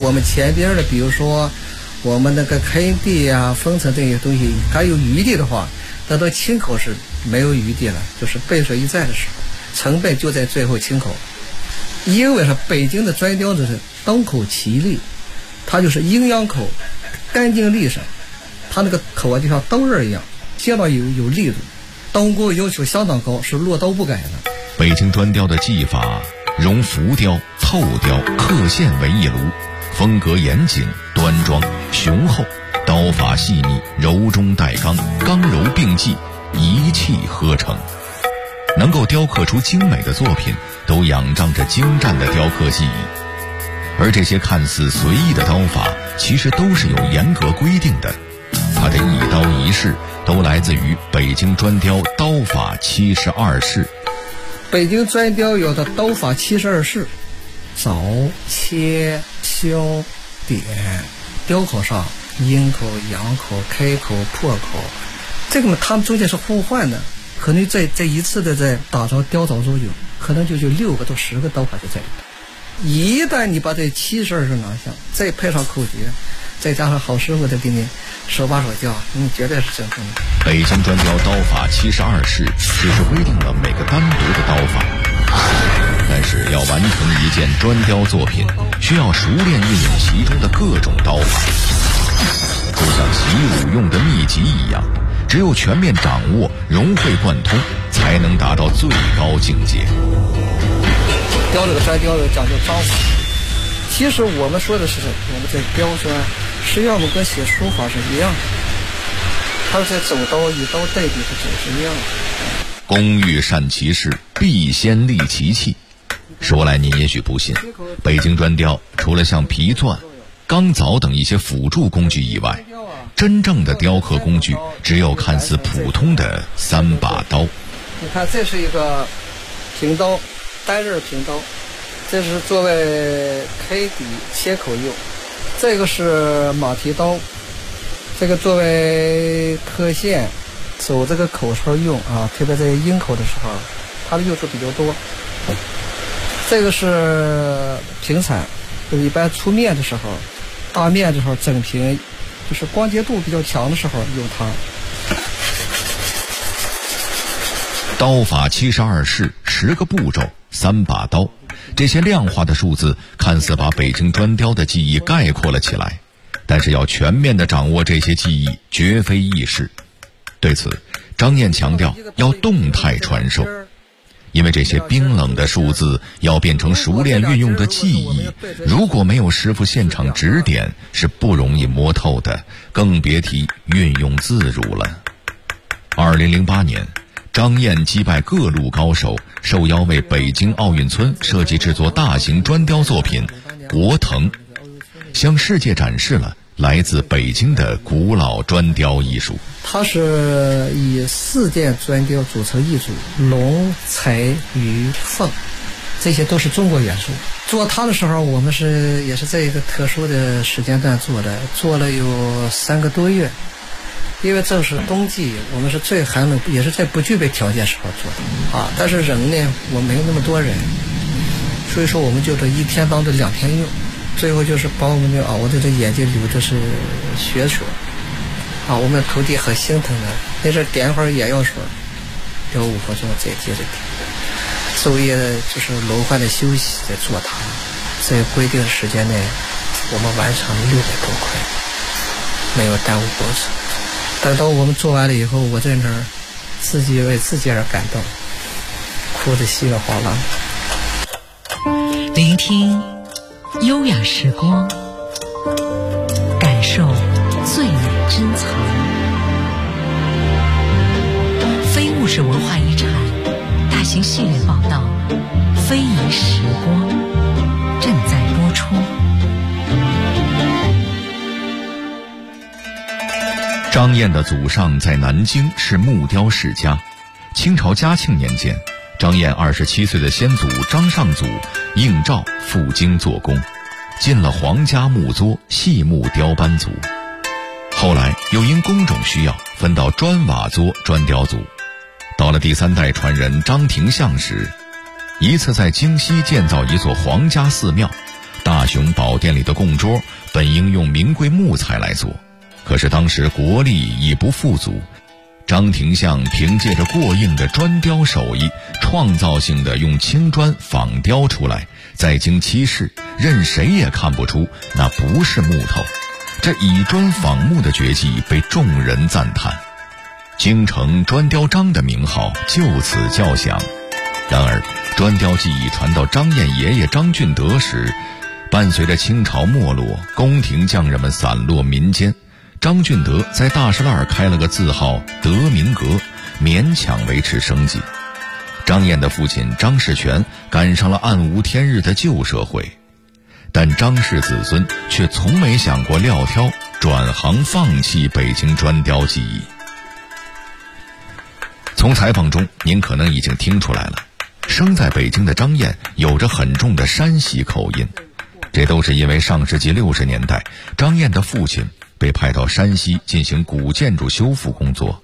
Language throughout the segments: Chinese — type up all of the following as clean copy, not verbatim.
我们前边的，比如说我们那个垦地啊、封城这些东西还有余地的话，等到清口是没有余地了，就是背水一战的时候，成本就在最后清口。因为是北京的砖雕子是刀口齐利，它就是阴阳口，干净利索，它那个口啊就像刀刃一样，相当有力度，刀工要求相当高，是落刀不改的。 北京砖雕的技法融浮雕、透雕、刻线为一炉，风格严谨、端庄、雄厚，刀法细腻，柔中带刚，刚柔并济，一气呵成。能够雕刻出精美的作品，都仰仗着精湛的雕刻技艺。而这些看似随意的刀法，其实都是有严格规定的。它的一刀一式都来自于北京砖雕刀法72式。 北京砖雕有的刀法72式，凿、切、削、点，雕口上阴口、阳口、开口、破口，这个嘛，它们中间是互换的。可能在一次的在打造雕凿中有，可能就6个到10个刀法就在里边。一旦你把这72式拿下，再配上口诀，再加上好师傅的给你手把手教，你绝对是正宗的。 北京砖雕刀法72式只是规定了每个单独的刀法，但是要完成一件砖雕作品，需要熟练运用其中的各种刀法，就像习武用的秘籍一样。只有全面掌握、融会贯通，才能达到最高境界。 雕这个砖雕讲究章法，其实我们说的是我们在雕砖，实际上我们跟写书法是一样的，它是在走刀以刀代笔的走是一样的。 工欲善其事，必先利其器。说来您也许不信，北京砖雕除了像皮钻、钢凿等一些辅助工具以外，真正的雕刻工具只有看似普通的3把刀。 你看，这是一个平刀，单刃平刀，这是作为开底切口用；这个是马蹄刀，这个作为刻线走这个口勺用啊，特别在阴口的时候，它的用处比较多。这个是平铲，就是一般粗面的时候、大面的时候整平。就是光洁度比较强的时候用它。 刀法72式，10个步骤，3把刀，这些量化的数字看似把北京砖雕的技艺概括了起来，但是要全面地掌握这些技艺绝非易事。对此，张燕强调要动态传授，因为这些冰冷的数字要变成熟练运用的技艺，如果没有师傅现场指点，是不容易摸透的，更别提运用自如了。2008年，张燕击败各路高手，受邀为北京奥运村设计制作大型砖雕作品《国腾》，向世界展示了来自北京的古老砖雕艺术。 它是以4件砖雕组成一组，龙、财、鱼、凤，这些都是中国元素。做它的时候，我们也是在一个特殊的时间段做的，做了有3个多月。因为正是冬季，我们是最寒冷，也是在不具备条件时候做的啊。但是人呢，我没有那么多人，所以说我们就这1天当着2天用，最后就是把我们的我的这眼睛流的是血水啊，我们徒弟很心疼的，那阵点会儿眼药水，雕5分钟再接着点，昼夜就是轮换的休息在做它，在规定的时间内，我们完成600多块，没有耽误工程。等到我们做完了以后，我在那儿自己为自己而感动，哭得稀里哗啦。 聆听优雅时光，感受最美珍藏。非物质文化遗产大型系列报道《非遗时光》正在播出。 张燕的祖上在南京是木雕世家。清朝嘉庆年间，张燕27岁的先祖张上祖应召赴京做工，进了皇家木作细木雕班组。后来又因工种需要分到砖瓦作砖雕组。到了第3代传人张廷相时，一次在京西建造一座皇家寺庙， 大雄宝殿里的供桌本应用名贵木材来做，可是当时国力已不富足，张廷相凭借着过硬的砖雕手艺，创造性的用青砖仿雕出来，再经漆试，任谁也看不出那不是木头。这以砖仿木的绝技被众人赞叹，京城砖雕张的名号就此叫响。然而砖雕技艺传到张燕爷爷张俊德时，伴随着清朝没落，宫廷匠人们散落民间，张俊德在大石栏开了个字号德明阁，勉强维持生计。张燕的父亲张士全赶上了暗无天日的旧社会，但张氏子孙却从没想过撂挑转行放弃北京砖雕技艺。从采访中您可能已经听出来了，生在北京的张燕有着很重的山西口音，这都是因为上世纪60年代张燕的父亲被派到山西进行古建筑修复工作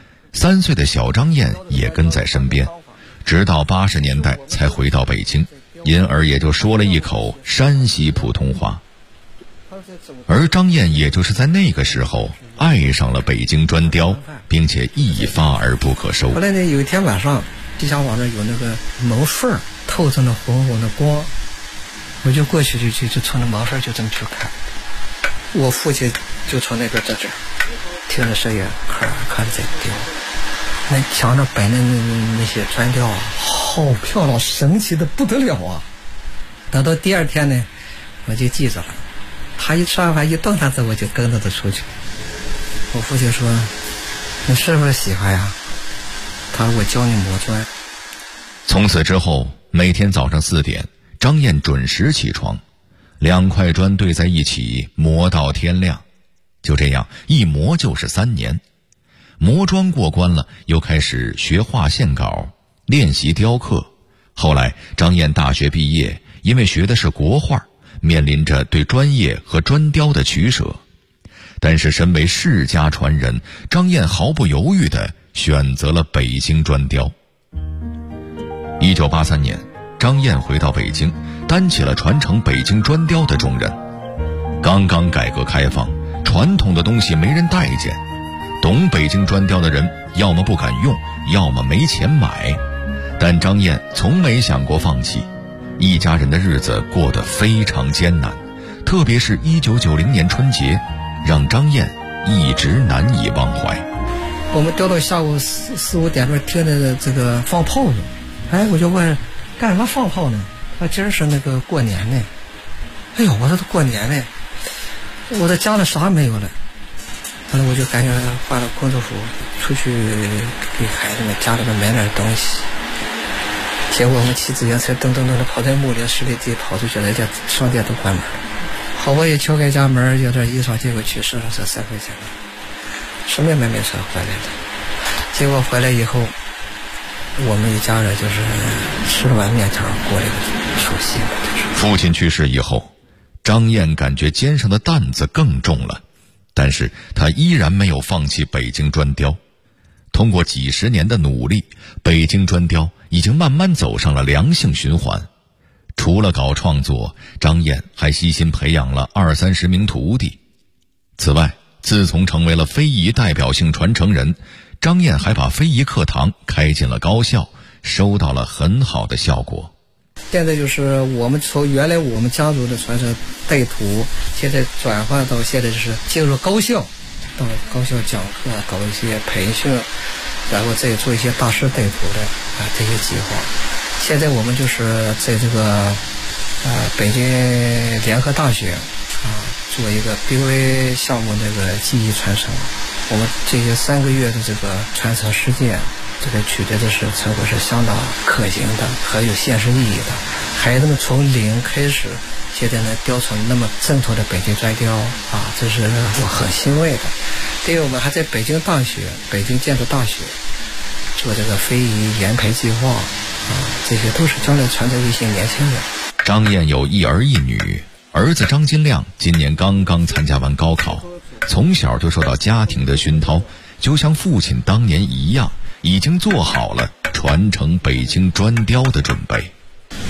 ，3岁的小张燕也跟在身边，直到80年代才回到北京，因而也就说了一口山西普通话。而张燕也就是在那个时候爱上了北京砖雕，并且一发而不可收。 后来呢，有一天晚上，地下网上有那个门缝透着那红红的光，我就过去就从那门缝就这么去看。我父亲就从那边在这儿听着声音，看着在雕。那墙上摆的那些砖雕啊，好漂亮，神奇的不得了啊！等到第二天呢，我就记着了。他一吃完饭一动他子，我就跟着他出去。我父亲说：“你是不是喜欢呀？”他说：“我教你磨砖。” 从此之后，每天早上4点，张燕准时起床，2块砖对在一起，磨到天亮。就这样一磨就是3年。磨砖过关了，又开始学画线稿，练习雕刻。后来张燕大学毕业，因为学的是国画，面临着对专业和砖雕的取舍。但是身为世家传人，张燕毫不犹豫地选择了北京砖雕。1983年，张燕回到北京，担起了传承北京砖雕的重任。刚刚改革开放，传统的东西没人待见，懂北京砖雕的人要么不敢用，要么没钱买。但张燕从没想过放弃，一家人的日子过得非常艰难，特别是1990年春节，让张燕一直难以忘怀。 我们雕到下午4、5点钟，听着这个放炮呢，我就问干什么放炮呢？他今儿是那个过年呢。哎呦，我说都过年呢，我的家里啥没有了。后来我就赶紧换了工作服，出去给孩子们家里面买点东西。结果我们骑自行车噔噔噔的跑在木林10里地跑出去，人家商店都关门了。好不容易敲开家门，有点衣裳，结果去市场这3块钱了，什么也没买成回来的。结果回来以后，我们一家人就是吃了碗面条过了一个除夕了。 父亲去世以后，张燕感觉肩上的担子更重了，但是他依然没有放弃北京砖雕。通过几十年的努力，北京砖雕已经慢慢走上了良性循环。除了搞创作，张燕还悉心培养了20-30名徒弟。此外，自从成为了非遗代表性传承人，张燕还把非遗课堂开进了高校，收到了很好的效果。 现在就是我们从原来我们家族的传承带徒，现在转换到现在就是进入高校，到高校讲课，搞一些培训，然后再做一些大师带徒的这些计划。现在我们就是在这个北京联合大学做一个 BV 项目那个技艺传承。我们这些3个月的这个传承实践，这个取得的是成果是相当可行的，很有现实意义的。孩子们从0开始，现在能雕成那么正统的北京砖雕这是我很欣慰的。第二，我们还在北京大学、北京建筑大学做这个非遗研培计划这些都是将来传承一些年轻人。 张燕有1儿1女，儿子张金亮今年刚刚参加完高考，从小就受到家庭的熏陶，就像父亲当年一样，已经做好了传承北京砖雕的准备。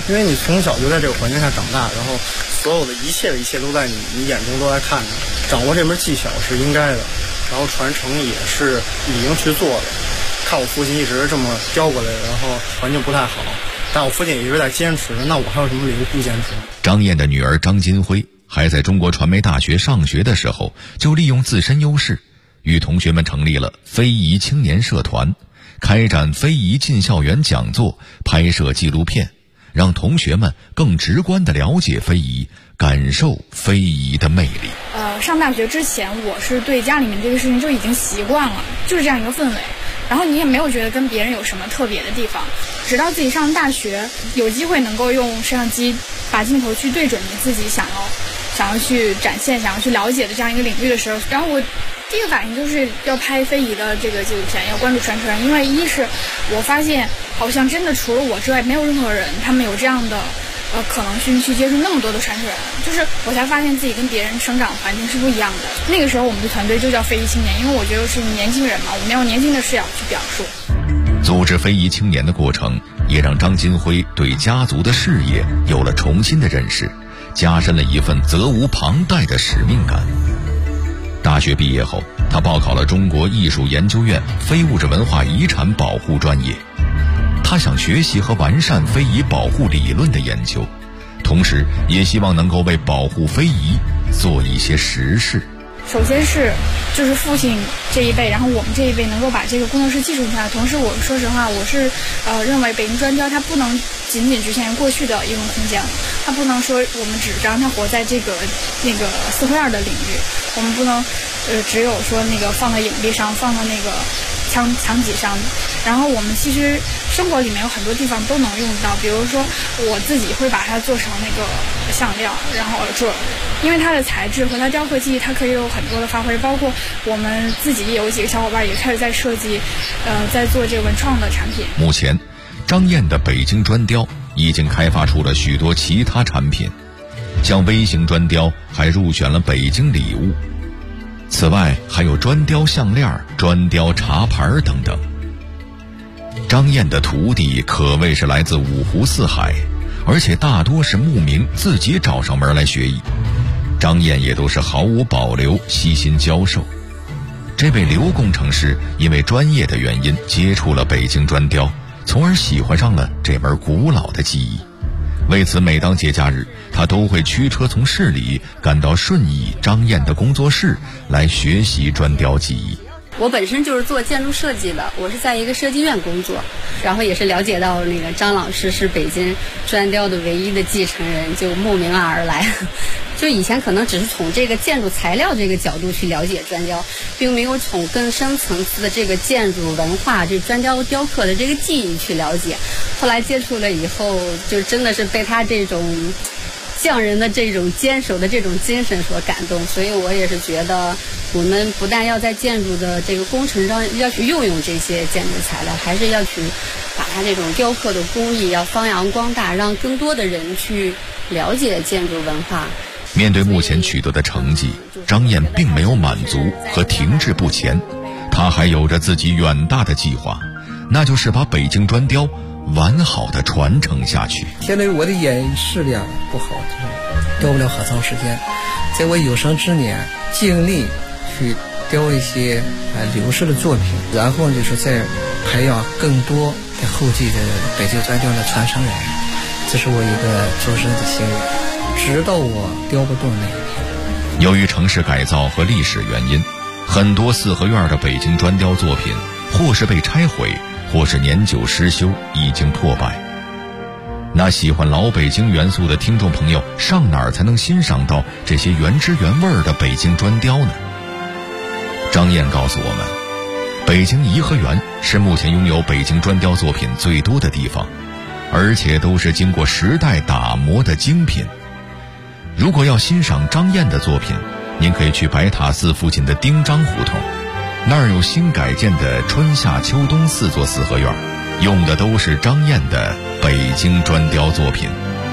因为你从小就在这个环境下长大，然后所有的一切都在你眼中都在看着，掌握这门技巧是应该的，然后传承也是已经去做的。看我父亲一直这么雕过来，然后环境不太好，但我父亲也一直在坚持，那我还有什么理由不坚持？ 张燕的女儿张金辉还在中国传媒大学上学的时候，就利用自身优势，与同学们成立了非遗青年社团，开展非遗进校园讲座，拍摄纪录片，让同学们更直观地了解非遗，感受非遗的魅力。 上大学之前，我是对家里面这个事情就已经习惯了，就是这样一个氛围。然后你也没有觉得跟别人有什么特别的地方，直到自己上大学，有机会能够用摄像机把镜头去对准你自己想要去展现、想要去了解的这样一个领域的时候，然后我第一个反应就是要拍非遗的这个纪录片，要关注传承人，因为一是我发现好像真的除了我之外，没有任何人他们有这样的可能性去接触那么多的传承人，就是我才发现自己跟别人生长环境是不一样的。那个时候我们的团队就叫非遗青年，因为我觉得是年轻人嘛，我们要年轻的视角去表述。 组织非遗青年的过程，也让张金辉对家族的事业有了重新的认识，加深了一份责无旁贷的使命感。大学毕业后，他报考了中国艺术研究院非物质文化遗产保护专业。他想学习和完善非遗保护理论的研究，同时也希望能够为保护非遗做一些实事。 首先就是父亲这一辈，然后我们这一辈能够把这个工作室继承下来。同时我说实话，我是认为北京砖雕它不能仅仅局限于过去的一种空间，它不能说我们只让它活在这个四合院的领域，我们不能只有说放在影壁上，放在墙脊上。然后我们其实生活里面有很多地方都能用到，比如说我自己会把它做成项链，然后因为它的材质和它雕刻技艺，它可以有很多的发挥，包括我们自己有几个小伙伴也开始在设计在做这个文创的产品。 目前张燕的北京砖雕已经开发出了许多其他产品，像微型砖雕还入选了北京礼物，此外还有砖雕项链、砖雕茶盘等等。张燕的徒弟可谓是来自五湖四海，而且大多是慕名自己找上门来学艺，张燕也都是毫无保留悉心教授。这位刘工程师因为专业的原因接触了北京砖雕，从而喜欢上了这门古老的技艺。为此每当节假日，他都会驱车从市里赶到顺义张燕的工作室来学习砖雕技艺。 我本身就是做建筑设计的，我是在一个设计院工作，然后也是了解到张老师是北京砖雕的唯一的继承人，就慕名而来。就以前可能只是从这个建筑材料这个角度去了解砖雕，并没有从更深层次的这个建筑文化、这砖雕雕刻的这个技艺去了解。后来接触了以后，就真的是被他这种匠人的这种坚守的这种精神所感动，所以我也是觉得我们不但要在建筑的这个工程上要去运用这些建筑材料，还是要去把它这种雕刻的工艺要发扬光大，让更多的人去了解建筑文化。 面对目前取得的成绩，张燕并没有满足和停滞不前，她还有着自己远大的计划，那就是把北京砖雕完好的传承下去。 现在我的眼视力不好，雕不了很长时间，在我有生之年尽力去雕一些流失的作品，然后就是再培养更多的后继的北京砖雕的传承人，这是我一个终身的心愿，直到我雕不动那一天。 由于城市改造和历史原因，很多四合院的北京砖雕作品或是被拆毁，或是年久失修，已经破败。那喜欢老北京元素的听众朋友，上哪儿才能欣赏到这些原汁原味的北京砖雕呢？张燕告诉我们，北京颐和园是目前拥有北京砖雕作品最多的地方，而且都是经过时代打磨的精品。如果要欣赏张燕的作品，您可以去白塔寺附近的丁章胡同，那儿有新改建的春夏秋冬4座四合院，用的都是张燕的北京砖雕作品。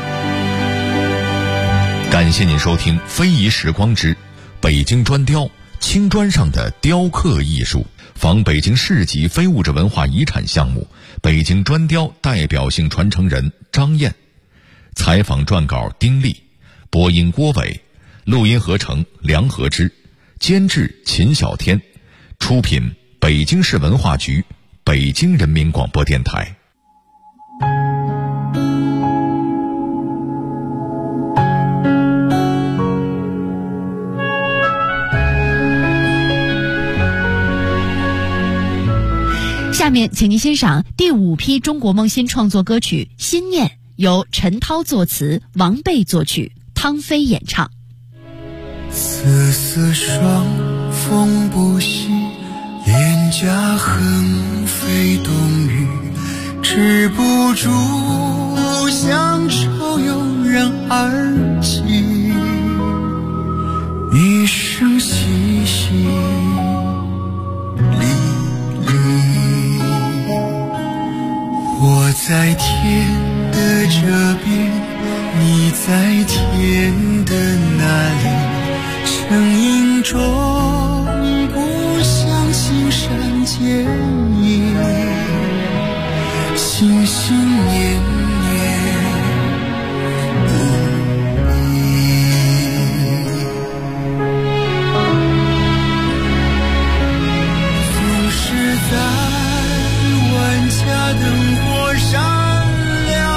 感谢您收听《非遗时光之北京砖雕青砖上的雕刻艺术》，仿北京市级非物质文化遗产项目北京砖雕代表性传承人张燕。 采访撰稿丁力，播音郭伟，录音合成梁和之，监制秦小天，出品北京市文化局、北京人民广播电台。 下面请您欣赏第5批中国梦新创作歌曲《心念》，由陈涛作词，王贝作曲，汤飞演唱。 丝丝霜，风不息，脸颊横飞冬雨，止不住乡愁油然而起，一声淅淅沥沥。我在天的这边，你在天的那里，声音中不像青山见影，心心念念不已。总是在万家灯火闪亮，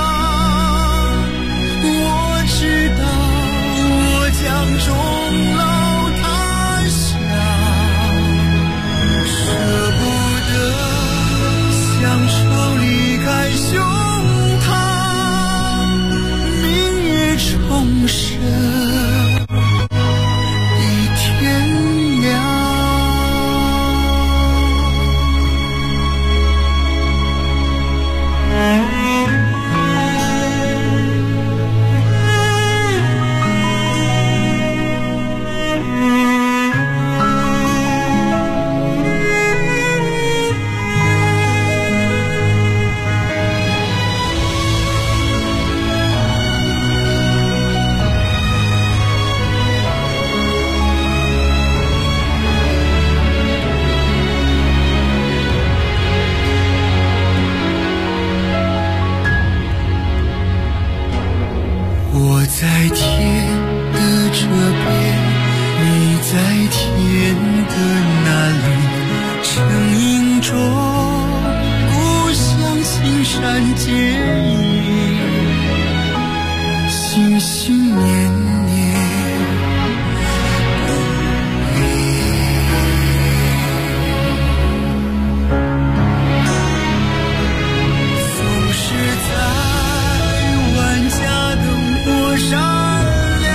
我知道我将终老他乡，舍不得乡愁离开胸膛，明月重生一天亮。我在天的这边，你在天的那里，声音中不像青山见影，心心念念不离。总是在万家灯火闪亮，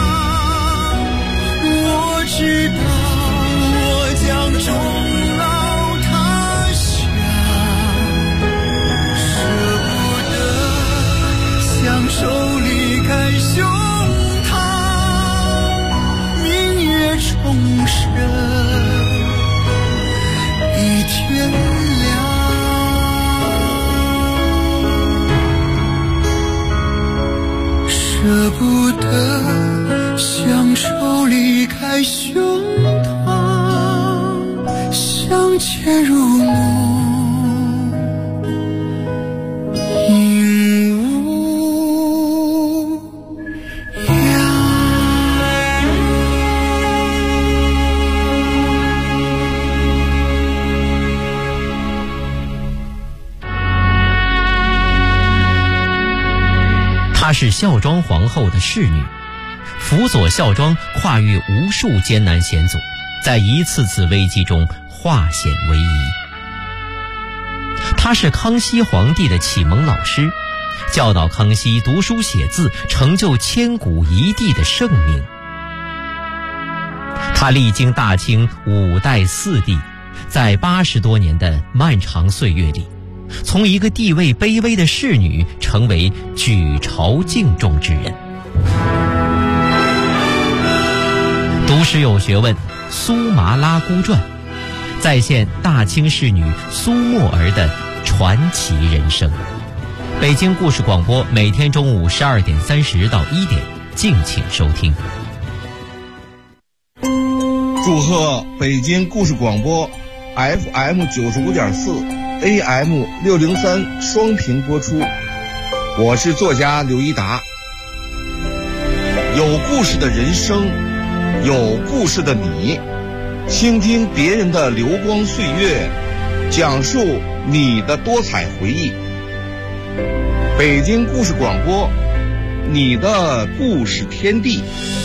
我知道我将终老他乡，舍不得乡愁离开胸膛，明月重生一天亮。舍不得乡愁离开胸膛，相见如梦，应无恙。 她是孝庄皇后的侍女，辅佐孝庄跨越无数艰难险阻，在一次次危机中化险为夷。她是康熙皇帝的启蒙老师，教导康熙读书写字，成就千古一帝的盛名。她历经大清5代4帝，在80多年的漫长岁月里，从一个地位卑微的侍女成为举朝敬重之人。读史有学问，苏麻拉姑传再现大清侍女苏沫儿的传奇人生。北京故事广播每天中午12点30到1点，敬请收听。 祝贺北京故事广播 FM 95.4 AM 603双频播出。我是作家刘一达， 有故事的人生，有故事的你，倾听别人的流光岁月，讲述你的多彩回忆。北京故事广播，你的故事天地。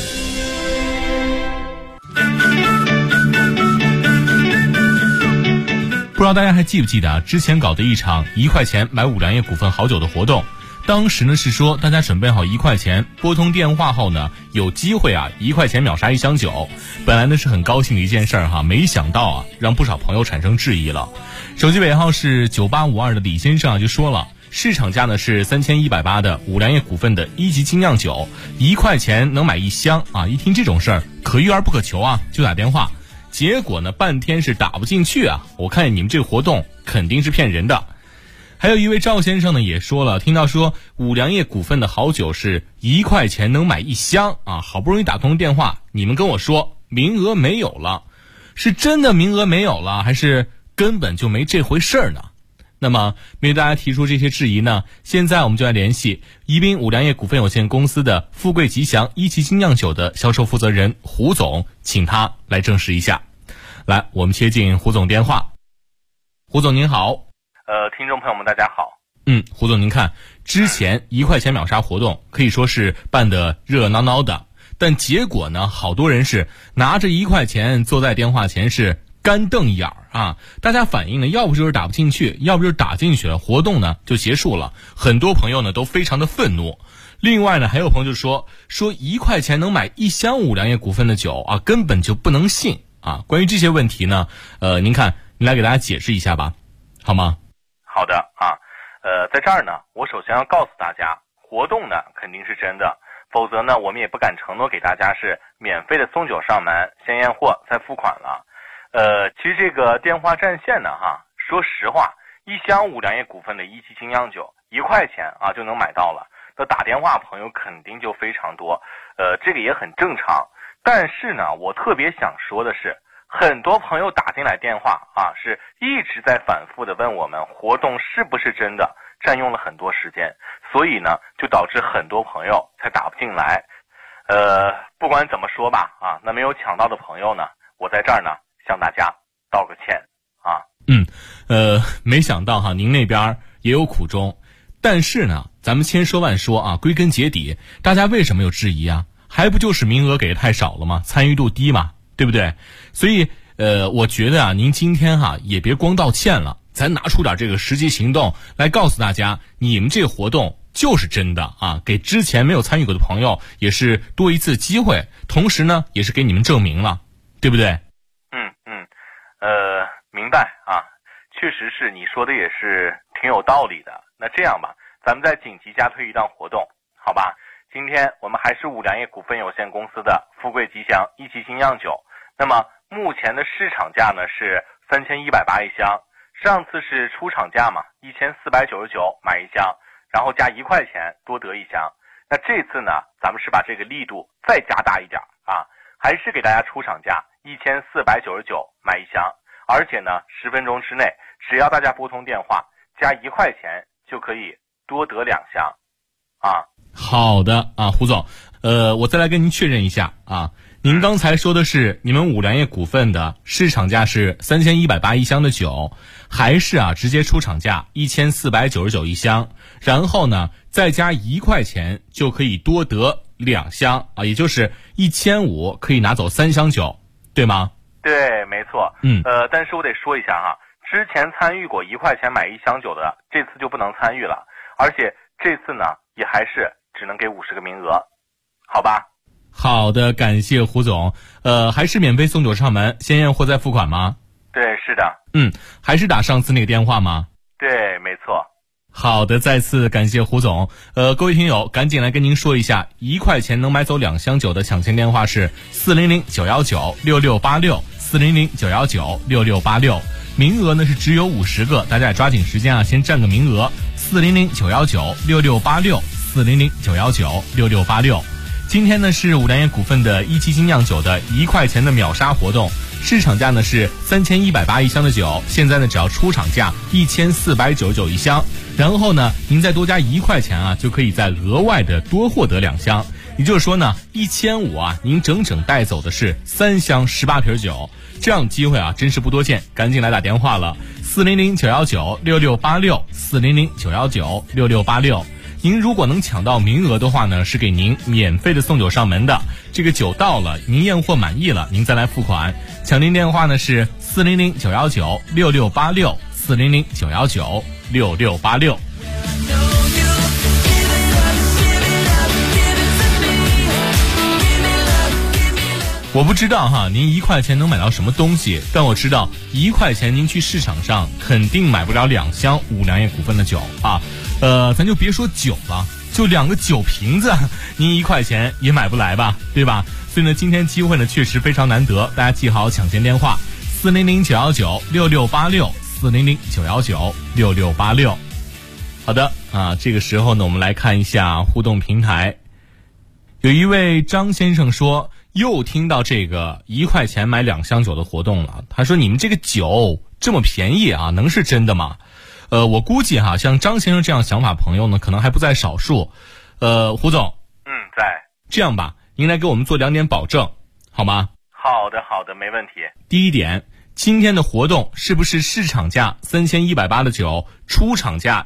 不知道大家还记不记得啊？之前搞的一场1块钱买五粮液股份好酒的活动，当时呢是说大家准备好1块钱，拨通电话后呢，有机会啊1块钱秒杀1箱酒。本来呢是很高兴的一件事儿哈，没想到啊让不少朋友产生质疑了。手机尾号是9852的李先生啊就说了，市场价呢是3180的五粮液股份的1级精酿酒，1块钱能买1箱啊！一听这种事儿，可遇而不可求啊，就打电话。结果呢，半天是打不进去啊！我看你们这个活动肯定是骗人的。还有一位赵先生呢也说了，听到说五粮液股份的好酒是1块钱能买1箱啊，好不容易打通电话，你们跟我说名额没有了，是真的名额没有了，还是根本就没这回事儿呢？那么面对大家提出这些质疑呢，现在我们就来联系宜宾五粮液股份有限公司的富贵吉祥1级精酿酒的销售负责人胡总，请他来证实一下。来，我们接进胡总电话。胡总您好。 听众朋友们大家好。 胡总您看，之前1块钱秒杀活动可以说是办得热闹闹的，但结果呢，好多人是拿着1块钱坐在电话前是干瞪眼儿啊！大家反映呢，要不就是打不进去，要不就是打进去了，活动呢就结束了。很多朋友呢都非常的愤怒。另外呢，还有朋友就说1块钱能买1箱五粮液股份的酒啊，根本就不能信啊！关于这些问题呢，您看，您来给大家解释一下吧，好吗？ 好的啊，在这儿呢，我首先要告诉大家，活动呢肯定是真的，否则呢，我们也不敢承诺给大家是免费的送酒上门，先验货再付款了。其实这个电话占线呢，说实话，1箱五粮液股份的1级精酿酒1块钱啊就能买到了，那打电话朋友肯定就非常多，这个也很正常。但是呢，我特别想说的是，很多朋友打进来电话啊，是一直在反复的问我们活动是不是真的，占用了很多时间，所以呢，就导致很多朋友才打不进来。不管怎么说吧，啊，那没有抢到的朋友呢，我在这儿呢向大家道个歉啊。 没想到哈，您那边也有苦衷，但是呢，咱们千说万说啊，归根结底，大家为什么有质疑啊？还不就是名额给的太少了吗？参与度低嘛，对不对？所以我觉得啊，您今天也别光道歉了，咱拿出点这个实际行动来告诉大家，你们这个活动就是真的啊，给之前没有参与过的朋友也是多一次机会，同时呢，也是给你们证明了，对不对？ 明白啊，确实是你说的也是挺有道理的。那这样吧，咱们再紧急加推一档活动，好吧？今天我们还是五粮液股份有限公司的富贵吉祥1级精酿酒，那么目前的市场价呢是3180一箱，上次是出厂价嘛，1499买1箱，然后加1块钱多得1箱。那这次呢，咱们是把这个力度再加大一点啊，还是给大家出厂价1499买1箱，而且呢10分钟之内，只要大家拨通电话加1块钱就可以多得2箱啊。 好的啊，胡总，我再来跟您确认一下啊，您刚才说的是你们五粮液股份的市场价是3180一箱的酒，还是啊直接出厂价1499一箱，然后呢再加1块钱就可以多得2箱啊，也就是1500可以拿走3箱酒，对吗？ 对，没错。但是我得说一下哈，之前参与过1块钱买1箱酒的，这次就不能参与了，而且这次呢也还是只能给50个名额，好吧？ 好的，感谢胡总。还是免费送酒上门，先验货再付款吗？ 对，是的。 还是打上次那个电话吗？ 对，没错。 好的，再次感谢胡总。各位听友，赶紧来跟您说一下，1块钱能买走2箱酒的抢先电话是400-919-6686，400-919-6686。名额呢是只有50个，大家也抓紧时间啊，先占个名额。400-919-6686，400-919-6686。今天呢是五粮液股份的1级精酿酒的1块钱的秒杀活动，市场价呢是3180一箱的酒，现在呢只要出厂价1499一箱，然后呢您再多加1块钱啊，就可以再额外的多获得2箱。 也就是说呢，1500啊，您整整带走的是3箱18瓶酒，这样的机会啊，真是不多见，赶紧来打电话了，400-919-6686，400-919-6686。您如果能抢到名额的话呢，是给您免费的送酒上门的。这个酒到了，您验货满意了，您再来付款。抢您电话呢是400-919-6686，400-919-6686。我不知道哈，您1块钱能买到什么东西，但我知道1块钱您去市场上肯定买不了2箱五粮液股份的酒啊。咱就别说酒了，就2个酒瓶子，您1块钱也买不来吧，对吧？所以呢，今天机会呢确实非常难得，大家记好抢先电话：400-919-6686，400-919-6686。好的啊，这个时候呢，我们来看一下互动平台。有一位张先生说，又听到这个1块钱买2箱酒的活动了。他说：“你们这个酒这么便宜啊，能是真的吗？”我估计哈，像张先生这样想法朋友呢，可能还不在少数。胡总， 在。 这样吧，您来给我们做2点保证，好吗？ 好的，没问题。 第一点，今天的活动是不是市场价3180的酒，出厂价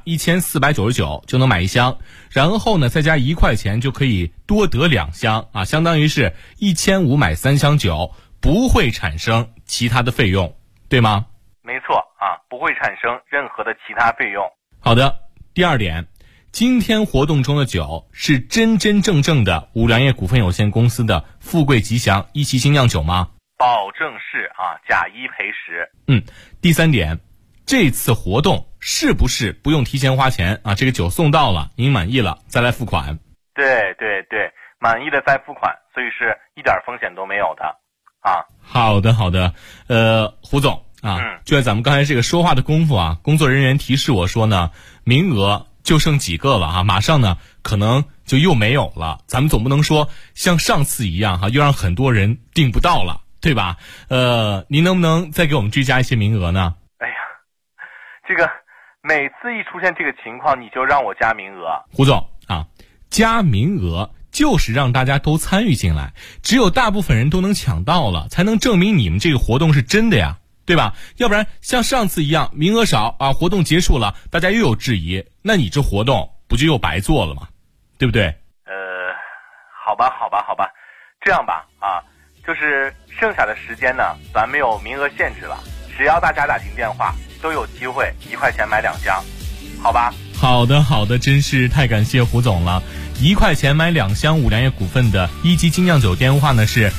1499就能买1箱，然后呢再加1块钱就可以多得2箱啊，相当于是1500买3箱酒，不会产生其他的费用，对吗？ 没错啊，不会产生任何的其他费用。 好的，第二点，今天活动中的酒是真真正正的五粮液股份有限公司的富贵吉祥一期精酿酒吗？ 保证是啊，假一赔10。 第三点，这次活动是不是不用提前花钱啊？这个酒送到了，您满意了再来付款。 对，满意了再付款，所以是一点风险都没有的啊。 好的，胡总啊，就在咱们刚才这个说话的功夫啊，工作人员提示我说呢，名额就剩几个了啊，马上呢可能就又没有了。咱们总不能说像上次一样哈，又让很多人订不到了，对吧？您能不能再给我们追加一些名额呢？ 哎呀，这个每次一出现这个情况，你就让我加名额。 胡总啊，加名额就是让大家都参与进来，只有大部分人都能抢到了，才能证明你们这个活动是真的呀，对吧？要不然像上次一样名额少啊，活动结束了大家又有质疑，那你这活动不就又白做了吗？对不对？ 好吧，这样吧啊，就是剩下的时间呢，咱没有名额限制了，只要大家打进电话都有机会1块钱买2箱，好吧？ 好的，真是太感谢胡总了。1块钱买2箱五粮液股份的一级精酿酒电话呢是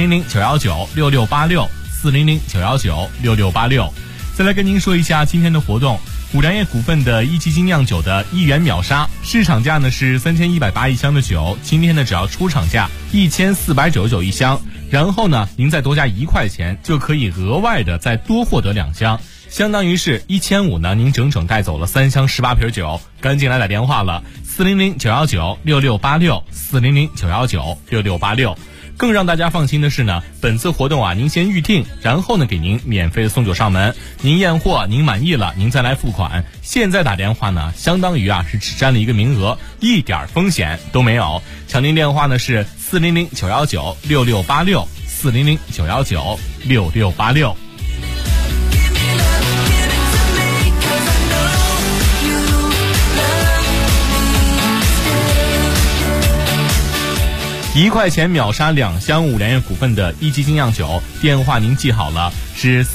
400-919-6686，400-919-6686。再来跟您说一下今天的活动，五粮液股份的一级精酿酒的1元秒杀，市场价呢是31801箱的酒，今天呢只要出厂价14991箱，然后呢您再多加1块钱就可以额外的再多获得2箱，相当于是1500呢，您整整带走了3箱18瓶酒，赶紧来打电话了，400-919-6686，400-919-6686。更让大家放心的是呢，本次活动啊，您先预定，然后呢给您免费的送酒上门，您验货您满意了，您再来付款。现在打电话呢，相当于啊是只占了一个名额，一点风险都没有。抢您电话呢是400-919-6686，400-919-6686。1块钱秒杀2箱五粮液股份的一级精酿酒，电话您记好了，是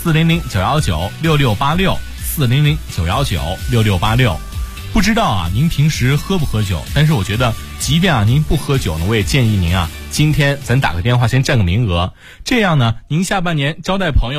400-919-6686，400-919-6686。不知道啊，您平时喝不喝酒？但是我觉得，即便啊您不喝酒呢，我也建议您啊，今天咱打个电话先占个名额，这样呢，您下半年招待朋友。